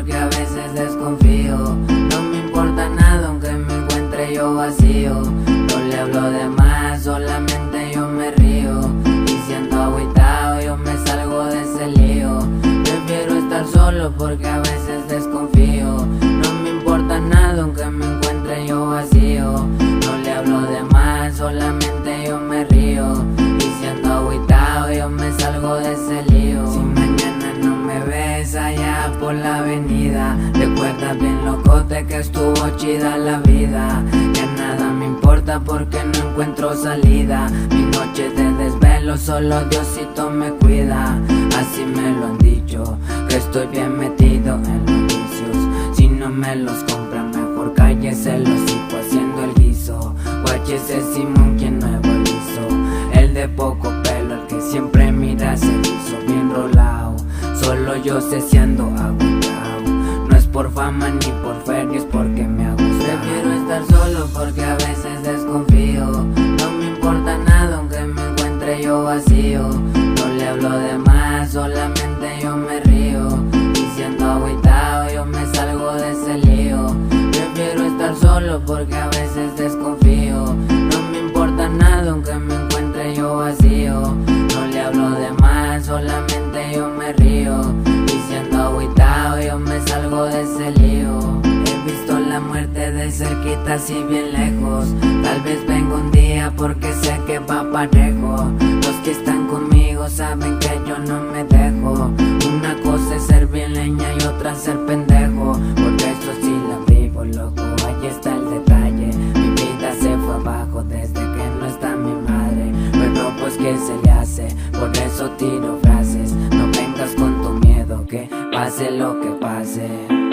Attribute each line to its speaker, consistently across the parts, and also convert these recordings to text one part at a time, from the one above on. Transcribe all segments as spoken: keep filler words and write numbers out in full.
Speaker 1: porque a veces desconfío. No me importa nada aunque me encuentre yo vacío. No le hablo de más, solamente yo me río. Y siendo agüitado yo me salgo de ese lío. Prefiero estar solo porque a veces desconfío. No me importa nada aunque me encuentre yo vacío. No le hablo de más, solamente yo me río. Y siendo agüitado yo me salgo de ese lío. Si mañana no me ves allá por la avenida, recuerda bien locote que estuvo chida la vida. Ya nada me importa porque no encuentro salida. Mi noche de desvelo solo Diosito me cuida. Así me lo han dicho, que estoy bien metido en los vicios. Si no me los compran mejor cállese los hocico haciendo el guiso. Guáchese Simón quien nuevo liso, el de poco pelo, el que siempre mira se hizo bien rolao. Solo yo sé si ando agotado, no es por fama ni por feria, es porque me ha gustado. Prefiero estar solo porque a veces desconfío. No me importa nada aunque me encuentre yo vacío. No le hablo de más, solamente yo me río. Y siendo agüitado yo me salgo de ese lío. Prefiero estar solo porque a veces desconfío. No me importa nada aunque me encuentre yo vacío. No le hablo de más, solamente yo me río. Y siendo agüitado yo me salgo de ese lío. He visto la muerte de cerquita así bien lejos. Tal vez venga un día porque sé que va parejo. Los que están conmigo saben que yo no me dejo. Una cosa es ser bien leña y otra ser pendejo. Por eso sí la vivo, loco, ahí está el detalle. Mi vida se fue abajo desde que no está mi madre. Pero pues ¿qué se le hace? Por eso tiro frases. No vengas con tu miedo, que pase lo que pase.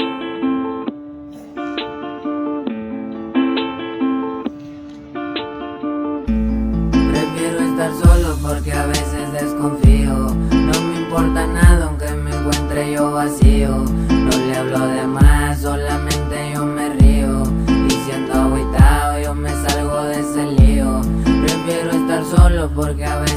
Speaker 1: Prefiero estar solo porque a veces desconfío. No me importa nada aunque me encuentre yo vacío. No le hablo de más, solamente yo me río. Y siendo agüitado yo me salgo de ese lío. Prefiero estar solo porque a veces